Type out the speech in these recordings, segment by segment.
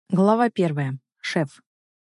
Глава 1. Шеф.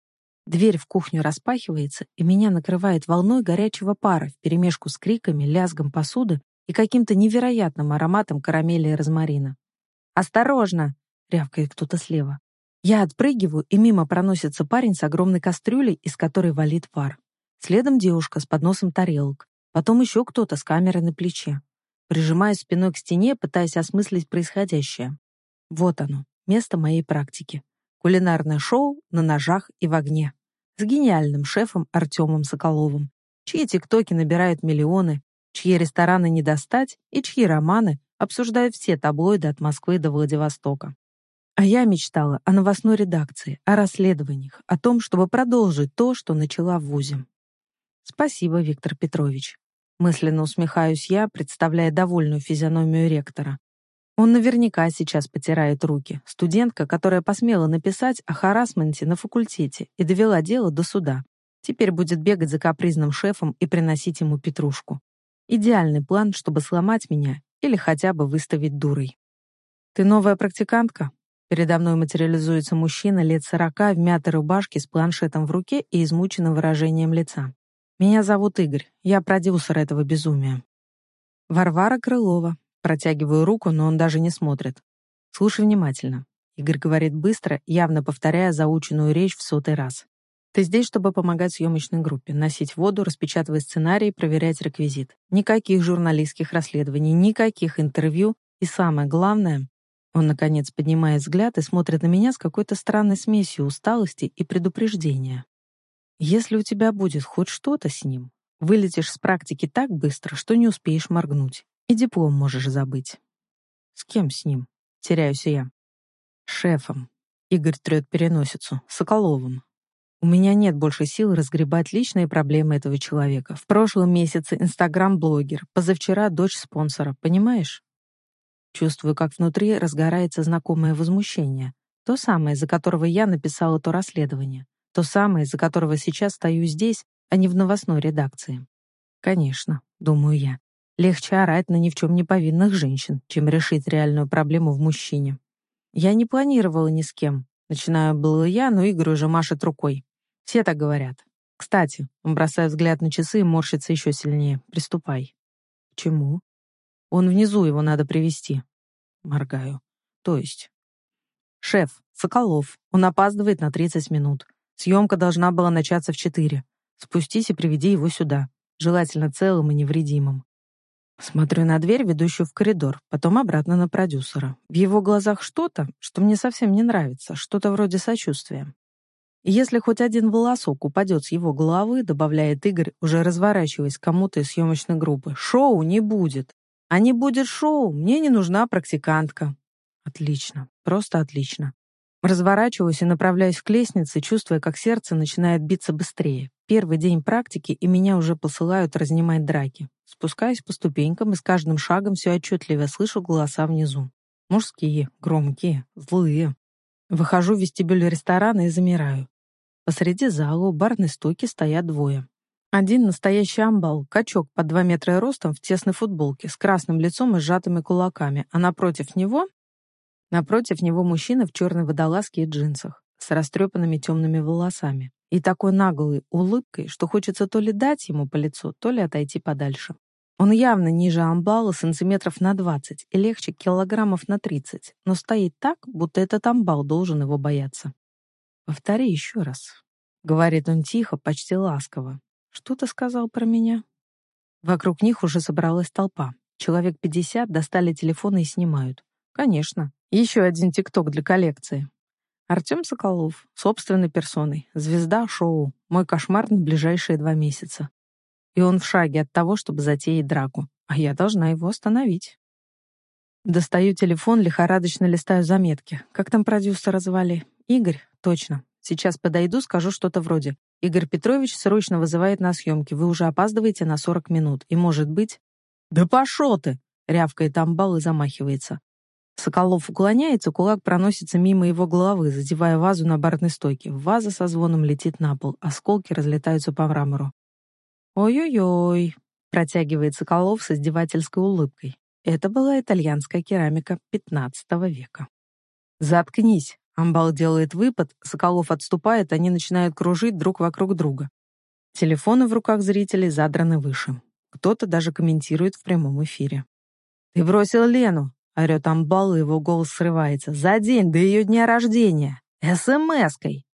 Дверь в кухню распахивается, и меня накрывает волной горячего пара вперемешку с криками, лязгом посуды и каким-то невероятным ароматом карамели и розмарина. «Осторожно!» — рявкает кто-то слева. Я отпрыгиваю, и мимо проносится парень с огромной кастрюлей, из которой валит пар. Следом девушка с подносом тарелок. Потом еще кто-то с камерой на плече. Прижимаюсь спиной к стене, пытаясь осмыслить происходящее. Вот оно, место моей практики. Кулинарное шоу на ножах и в огне. С гениальным шефом Артемом Соколовым, чьи тиктоки набирают миллионы, чьи рестораны не достать и чьи романы обсуждают все таблоиды от Москвы до Владивостока. А я мечтала о новостной редакции, о расследованиях, о том, чтобы продолжить то, что начала в вузе. Спасибо, Виктор Петрович. Мысленно усмехаюсь я, представляя довольную физиономию ректора. Он наверняка сейчас потирает руки. Студентка, которая посмела написать о харассменте на факультете и довела дело до суда, теперь будет бегать за капризным шефом и приносить ему петрушку. Идеальный план, чтобы сломать меня или хотя бы выставить дурой. «Ты новая практикантка?» Передо мной материализуется мужчина лет 40 в мятой рубашке с планшетом в руке и измученным выражением лица. «Меня зовут Игорь. Я продюсер этого безумия». «Варвара Крылова». Протягиваю руку, но он даже не смотрит. «Слушай внимательно». Игорь говорит быстро, явно повторяя заученную речь в 100-й раз. «Ты здесь, чтобы помогать съемочной группе, носить воду, распечатывать сценарий, проверять реквизит. Никаких журналистских расследований, никаких интервью. И самое главное...» Он, наконец, поднимает взгляд и смотрит на меня с какой-то странной смесью усталости и предупреждения. «Если у тебя будет хоть что-то с ним, вылетишь с практики так быстро, что не успеешь моргнуть. И диплом можешь забыть». «С кем с ним?» — теряюсь я. «Шефом». Игорь трет переносицу. «Соколовым. У меня нет больше сил разгребать личные проблемы этого человека. В прошлом месяце инстаграм-блогер, позавчера дочь спонсора, понимаешь?» Чувствую, как внутри разгорается знакомое возмущение. То самое, из-за которого я написала то расследование. То самое, из-за которого сейчас стою здесь, а не в новостной редакции. Конечно, думаю я. Легче орать на ни в чем не повинных женщин, чем решить реальную проблему в мужчине. Я не планировала ни с кем. Начинаю было я, но Игорь уже машет рукой. Все так говорят. Кстати, он бросает взгляд на часы и морщится еще сильнее. Приступай. К чему? Он внизу, его надо привести. Моргаю. То есть? Шеф, Соколов. Он опаздывает на 30 минут. Съемка должна была начаться в 4. Спустись и приведи его сюда. Желательно целым и невредимым. Смотрю на дверь, ведущую в коридор, потом обратно на продюсера. В его глазах что-то, что мне совсем не нравится, что-то вроде сочувствия. И если хоть один волосок упадет с его головы, добавляет Игорь, уже разворачиваясь к кому-то из съемочной группы, шоу не будет. А не будет шоу, мне не нужна практикантка. Отлично, просто отлично. Разворачиваюсь и направляюсь к лестнице, чувствуя, как сердце начинает биться быстрее. Первый день практики, и меня уже посылают разнимать драки. Спускаюсь по ступенькам, и с каждым шагом все отчетливее слышу голоса внизу. Мужские, громкие, злые. Выхожу в вестибюль ресторана и замираю. Посреди зала у барной стойки стоят двое. Один настоящий амбал, качок под 2 метра ростом в тесной футболке, с красным лицом и сжатыми кулаками, а напротив него мужчина в черной водолазке и джинсах, с растрепанными темными волосами и такой наглой улыбкой, что хочется то ли дать ему по лицу, то ли отойти подальше. Он явно ниже амбала сантиметров на 20 и легче килограммов на 30, но стоит так, будто этот амбал должен его бояться. «Повтори еще раз», — говорит он тихо, почти ласково. «Что ты сказал про меня?» Вокруг них уже собралась толпа. Человек 50 достали телефоны и снимают. Конечно, еще один тикток для коллекции. Артем Соколов, собственной персоной, звезда шоу, мой кошмар на ближайшие 2 месяца. И он в шаге от того, чтобы затеять драку, а я должна его остановить. Достаю телефон, лихорадочно листаю заметки. Как там продюсера звали? Игорь? Точно. Сейчас подойду, скажу что-то вроде: «Игорь Петрович срочно вызывает на съемки. Вы уже опаздываете на 40 минут. И, может быть...» «Да пошел ты!» — рявкает амбал и замахивается. Соколов уклоняется, кулак проносится мимо его головы, задевая вазу на барной стойке. Ваза со звоном летит на пол, осколки разлетаются по мрамору. «Ой-ой-ой», — протягивает Соколов с издевательской улыбкой. Это была итальянская керамика XV века. «Заткнись», Амбал делает выпад, Соколов отступает, они начинают кружить друг вокруг друга. Телефоны в руках зрителей задраны выше. Кто-то даже комментирует в прямом эфире. «Ты бросил Лену!» — орёт Амбал, и его голос срывается. «За день до ее дня рождения! СМС-кой!»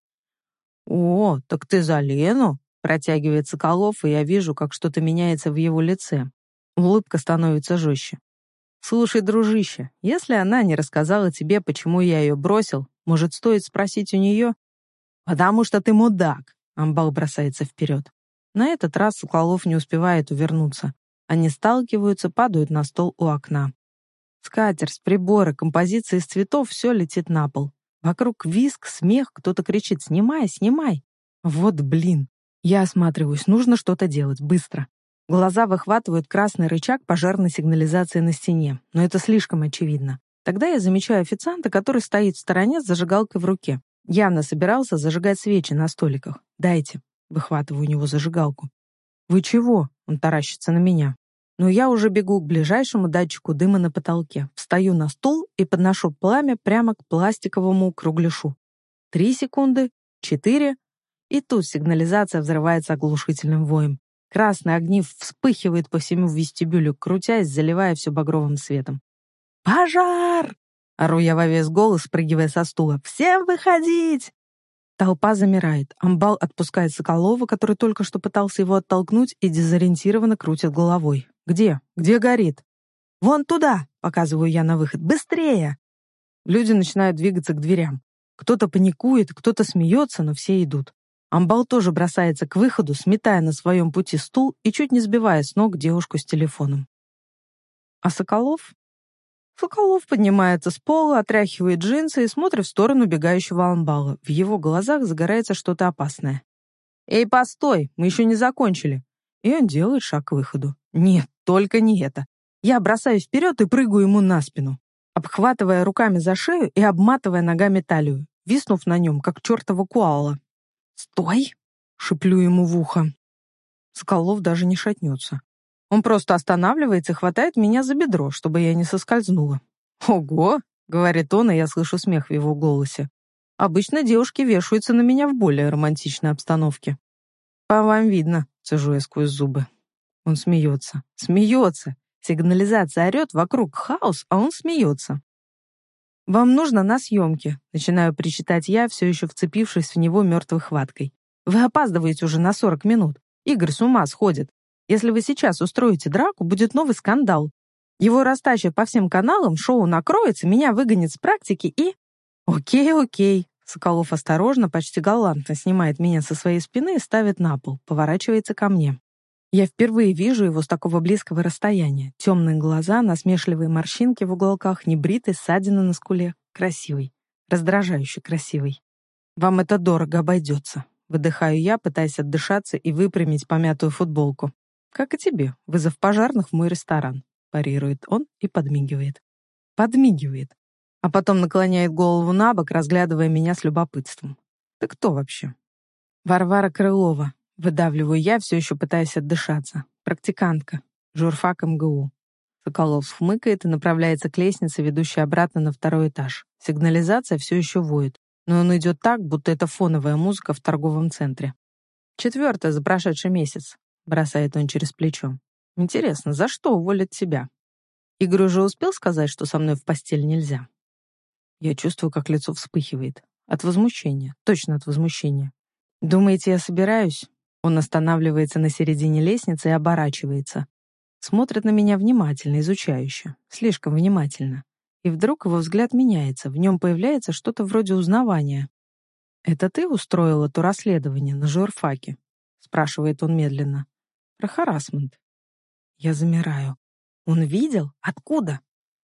«О, так ты за Лену?» — протягивает Соколов, и я вижу, как что-то меняется в его лице. Улыбка становится жестче. «Слушай, дружище, если она не рассказала тебе, почему я ее бросил, может, стоит спросить у нее?» «Потому что ты мудак!» — Амбал бросается вперед. На этот раз Соколов не успевает увернуться. Они сталкиваются, падают на стол у окна. Скатерть, приборы, композиция из цветов — все летит на пол. Вокруг визг, смех, кто-то кричит «Снимай, снимай!» Вот блин. Я осматриваюсь, нужно что-то делать, быстро. Глаза выхватывают красный рычаг пожарной сигнализации на стене, но это слишком очевидно. Тогда я замечаю официанта, который стоит в стороне с зажигалкой в руке. Явно собирался зажигать свечи на столиках. «Дайте». Выхватываю у него зажигалку. «Вы чего?» — он таращится на меня. Но я уже бегу к ближайшему датчику дыма на потолке, встаю на стул и подношу пламя прямо к пластиковому кругляшу. 3 секунды, 4, и тут сигнализация взрывается оглушительным воем. Красный огни вспыхивает по всему вестибюлю, крутясь, заливая все багровым светом. «Пожар!» — ору я во весь голос, спрыгивая со стула. «Всем выходить!» Толпа замирает. Амбал отпускает Соколова, который только что пытался его оттолкнуть, и дезориентированно крутит головой. «Где? Где горит?» «Вон туда!» — показываю я на выход. «Быстрее!» Люди начинают двигаться к дверям. Кто-то паникует, кто-то смеется, но все идут. Амбал тоже бросается к выходу, сметая на своем пути стул и чуть не сбивая с ног девушку с телефоном. А Соколов? Соколов поднимается с пола, отряхивает джинсы и смотрит в сторону бегающего Амбала. В его глазах загорается что-то опасное. «Эй, постой, мы еще не закончили!» И он делает шаг к выходу. Нет, только не это. Я бросаюсь вперед и прыгаю ему на спину, обхватывая руками за шею и обматывая ногами талию, виснув на нем, как чертова куала. «Стой!» — шеплю ему в ухо. Соколов даже не шатнется. Он просто останавливается и хватает меня за бедро, чтобы я не соскользнула. «Ого!» — говорит он, и я слышу смех в его голосе. «Обычно девушки вешаются на меня в более романтичной обстановке». «По вам видно», — цежу я сквозь зубы. Он смеется. Смеется. Сигнализация орет, вокруг хаос, а он смеется. «Вам нужно на съемки», — начинаю причитать я, все еще вцепившись в него мертвой хваткой. «Вы опаздываете уже на 40 минут. Игорь с ума сходит. Если вы сейчас устроите драку, будет новый скандал. Его растащат по всем каналам, шоу накроется, меня выгонят с практики и...» «Окей». Соколов осторожно, почти галантно снимает меня со своей спины и ставит на пол, поворачивается ко мне. Я впервые вижу его с такого близкого расстояния. Темные глаза, насмешливые морщинки в уголках, небритый, ссадина на скуле. Красивый. Раздражающе красивый. «Вам это дорого обойдется», — выдыхаю я, пытаясь отдышаться и выпрямить помятую футболку. «Как и тебе. Вызов пожарных в мой ресторан», — парирует он и подмигивает. Подмигивает. А потом наклоняет голову на бок, разглядывая меня с любопытством. «Ты кто вообще?» «Варвара Крылова», — выдавливаю я, все еще пытаясь отдышаться. «Практикантка. Журфак МГУ». Соколов хмыкает и направляется к лестнице, ведущей обратно на 2-й этаж. Сигнализация все еще воет, но он идет так, будто это фоновая музыка в торговом центре. 4-я за прошедший месяц. Бросает он через плечо. Интересно, за что уволят тебя? Игорь уже успел сказать, что со мной в постель нельзя? Я чувствую, как лицо вспыхивает. От возмущения. Точно от возмущения. Думаете, я собираюсь? Он останавливается на середине лестницы и оборачивается. Смотрит на меня внимательно, изучающе. Слишком внимательно. И вдруг его взгляд меняется. В нем появляется что-то вроде узнавания. «Это ты устроила то расследование на журфаке?» Спрашивает он медленно. «Про харассмент». Я замираю. Он видел? Откуда?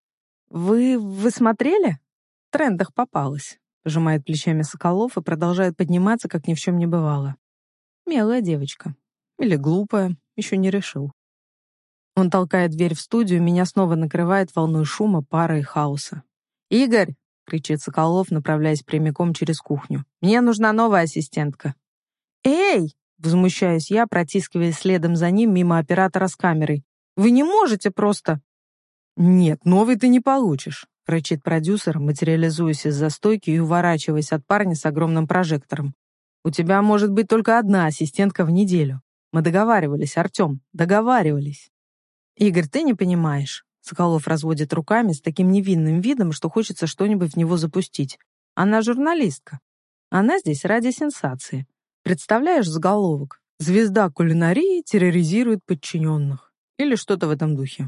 Вы смотрели? В трендах попалась. Пожимает плечами Соколов и продолжает подниматься, как ни в чем не бывало. Милая девочка. Или глупая, еще не решил. Он толкает дверь в студию, меня снова накрывает волной шума, пара и хаоса. «Игорь!» — кричит Соколов, направляясь прямиком через кухню. «Мне нужна новая ассистентка». «Эй!» — возмущаюсь я, протискиваясь следом за ним мимо оператора с камерой. «Вы не можете просто...» «Нет, новый ты не получишь». — рычит продюсер, материализуясь из-за стойки и уворачиваясь от парня с огромным прожектором. «У тебя может быть только одна ассистентка в неделю. Мы договаривались, Артем, договаривались». «Игорь, ты не понимаешь». Соколов разводит руками с таким невинным видом, что хочется что-нибудь в него запустить. «Она журналистка. Она здесь ради сенсации. Представляешь заголовок? Звезда кулинарии терроризирует подчиненных». Или что-то в этом духе.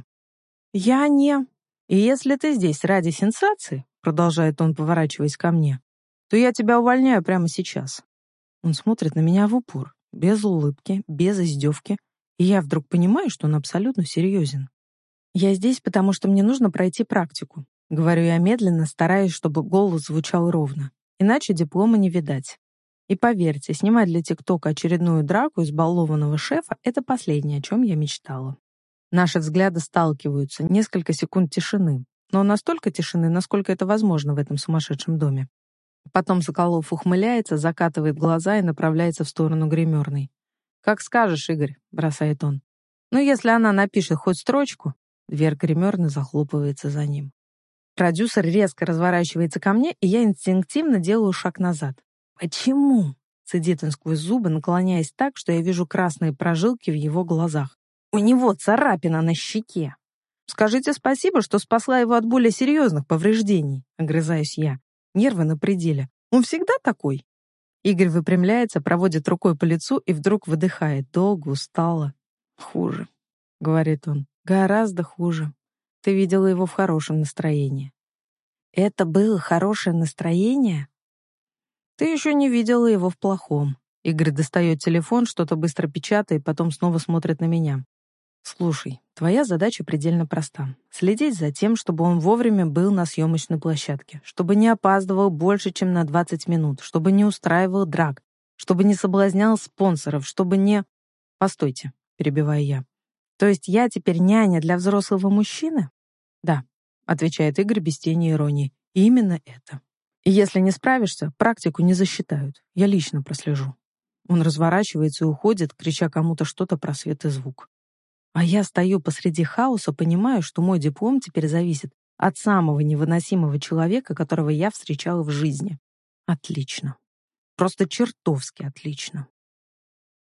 «Я не...» «И если ты здесь ради сенсации, — продолжает он, поворачиваясь ко мне, — то я тебя увольняю прямо сейчас». Он смотрит на меня в упор, без улыбки, без издевки, и я вдруг понимаю, что он абсолютно серьезен. «Я здесь, потому что мне нужно пройти практику», — говорю я медленно, стараясь, чтобы голос звучал ровно. Иначе диплома не видать. И поверьте, снимать для ТикТока очередную драку избалованного шефа — это последнее, о чем я мечтала. Наши взгляды сталкиваются, несколько секунд тишины, но настолько тишины, насколько это возможно в этом сумасшедшем доме. Потом Соколов ухмыляется, закатывает глаза и направляется в сторону гримерной. «Как скажешь, Игорь», — бросает он. «Ну, если она напишет хоть строчку...» Дверь гримерной захлопывается за ним. Продюсер резко разворачивается ко мне, и я инстинктивно делаю шаг назад. «Почему?» — цедит он сквозь зубы, наклоняясь так, что я вижу красные прожилки в его глазах. «У него царапина на щеке!» «Скажите спасибо, что спасла его от более серьезных повреждений», — огрызаюсь я. Нервы на пределе. «Он всегда такой?» Игорь выпрямляется, проводит рукой по лицу и вдруг выдыхает. Долго, устало. «Хуже», — говорит он. «Гораздо хуже. Ты видела его в хорошем настроении». «Это было хорошее настроение?» «Ты еще не видела его в плохом». Игорь достает телефон, что-то быстро печатает, потом снова смотрит на меня. «Слушай, твоя задача предельно проста. Следить за тем, чтобы он вовремя был на съемочной площадке, чтобы не опаздывал больше, чем на 20 минут, чтобы не устраивал драк, чтобы не соблазнял спонсоров, чтобы не...» «Постойте», — перебиваю я. «То есть я теперь няня для взрослого мужчины?» «Да», — отвечает Игорь без тени иронии. «Именно это. И если не справишься, практику не засчитают. Я лично прослежу». Он разворачивается и уходит, крича кому-то что-то про свет и звук. А я стою посреди хаоса, понимаю, что мой диплом теперь зависит от самого невыносимого человека, которого я встречала в жизни. Отлично. Просто чертовски отлично.